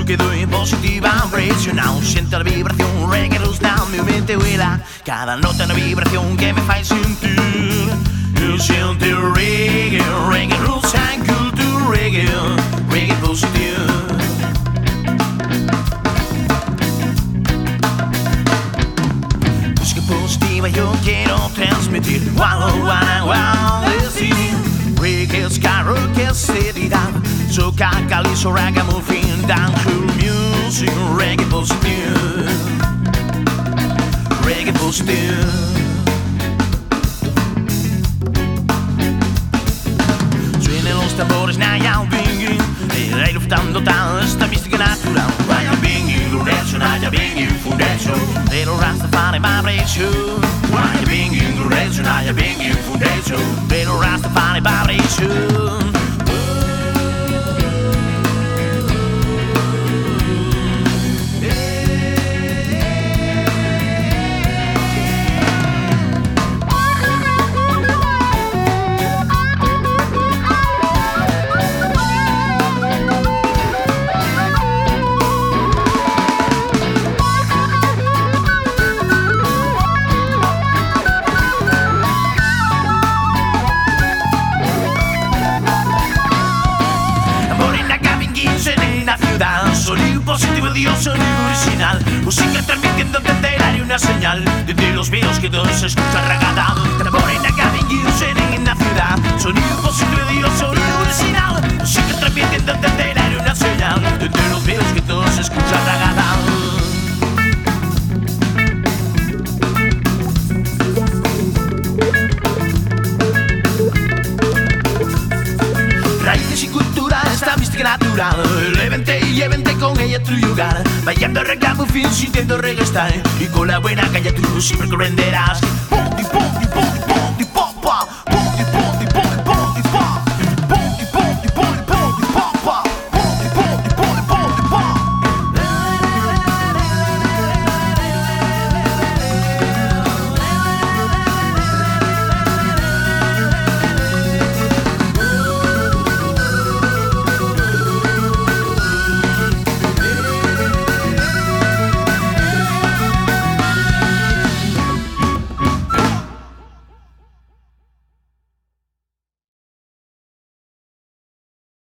que doy positiva regional. Siento la vibración, reggae roots now, mi mente vuela. Cada nota una vibración que me fa sentir. Yo siento reggae, reggae roots and culture, reggae positivo. Música positiva yo quiero transmitir. Wow, wow, wow, decir. Reggae, ska, rock, seriedad. Soca, calizo, ragamuffin, dancehall music, reggae positive, reggae positive. Suenan los tambores, Naya Binging, el rey luftando tal, esta mística natural. Naya Binging, Lorenzo, Naya Binging, Fundezo, de los Rastafari vibration. Naya Binging, Lorenzo, Naya Binging, Fundezo, de los Rastafari vibration. Sonido positivo, Dios, sonido original. Música transmitiendo desde el aire una señal. Desde los videos que todos se escuchan ragada. Morena, Cabin, en la ciudad. Sonido positivo, Dios, sonido original. Música transmitiendo desde el aire una señal. Desde los videos que todos se escuchan ragada. Raíces y cultura, esta mística natural. Llévente con ella a tu lugar. Bailando ragamuffin, sintiendo reggae style. Y con la buena calle tú siempre comprenderás. Pum, pum, pum.